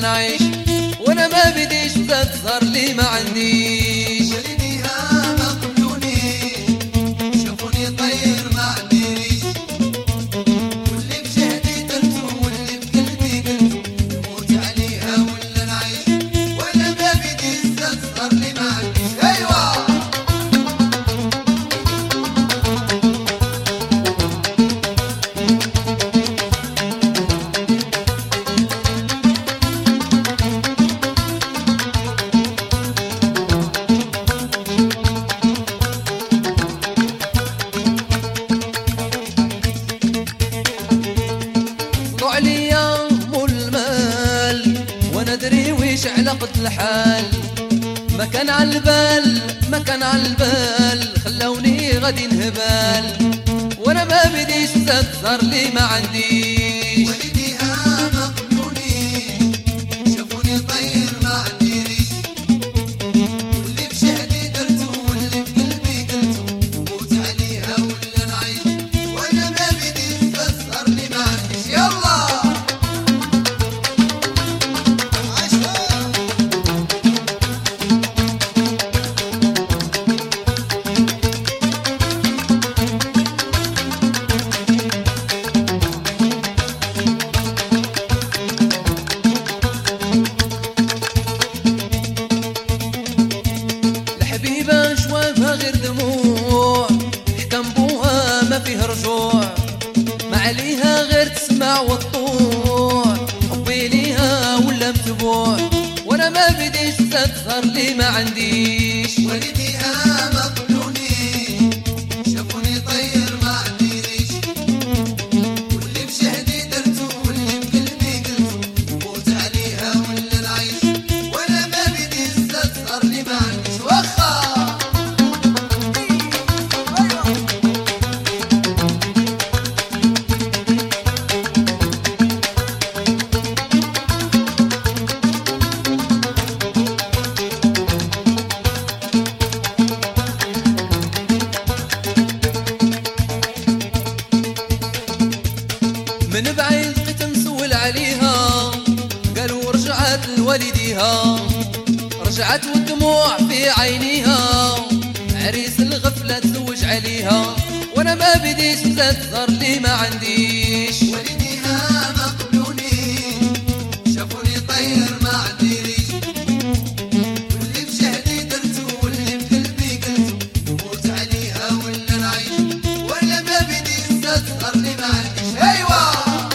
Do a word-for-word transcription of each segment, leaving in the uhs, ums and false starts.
نعيش، وانا ما بديش تظهر لي ما عنديش. ولديها ما قبلوني شافوني طير ما عنديش، واللي بجهدي درتو واللي بقلبي قلتو نموت عليها ولا نعيش، وانا ما بديش تظهر لي ما عنديش. ايوا عليا مو المال وانا ادري ويش على قد الحال، ما كان عالبال ما كان عالبال خلوني غادي نهبال، وانا ما بديش تظهر لي ما عنديش. ولديها ما قبلوني شافوني طير ما عنديش، واللي بجهدي درتو واللي بقلبي قلتو نموت عليها ولا نعيش، وانا ما بديش تظهر لي ما عنديش. يلا الحبيبة شوافها غير دموع، حكم بوها ما فيه رجوع، ما عليها غير تسمع والطوع، حبي ليها ولا متبوع، وانا ما بديش تظهر لي ما عنديش. ولديها ما قبلوني شافوني طير ما عنديش، واللي بجهدي درتو واللي بقلبي قلتو نموت عليها ولا نعيش، وانا ما بديش تظهر لي ما عنديش. وخا من بعيد بقيت نسول عليها، قالوا رجعت لوالديها، رجعت والدموع في عينيها، عريس الغفلة تزوج عليها، وانا ما بديش تظهر لي ما عنديش. ولديها ما قبلوني شافوني طير ما عنديش، واللي بجهدي درتو واللي بقلبي قلتو نموت عليها ولا نعيش، ولا ما بديش تظهر لي ما عنديش. ايوا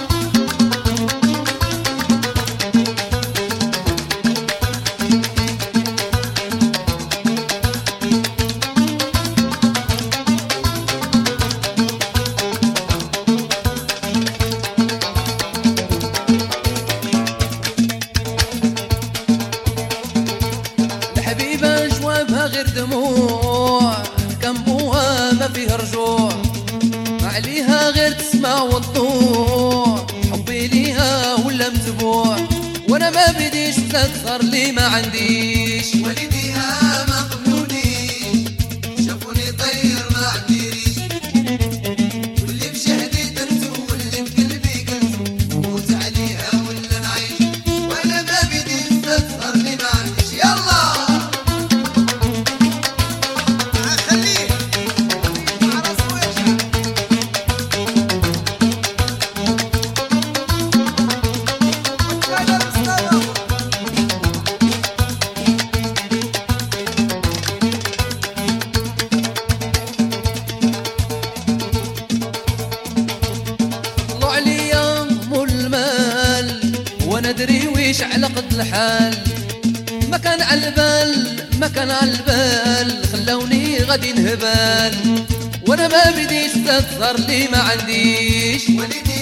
الحبيبة جوابها غير دموع، كم بوها ما فيه رجوع، ما عليها غير تسمع والطوع، حبي ليها ولا متبوع، وانا ما بديش تظهر لي ما عنديش. ولديها ما قبلوني شافوني طير ما عنديش، واللي بجهدي درتو واللي بقلبي قلتو نموت عليها ولا نعيش، ولا ما بديش تظهر لي ما عنديش. يلا خليه مع راسه ويرجع. طلع عليا مو المال وانا ادري ويش على قد الحال، ما كان عالبال ما كان عالبال خلوني غادي نهبال، وانا ما بديش تظهر لي ما عنديش. ولدي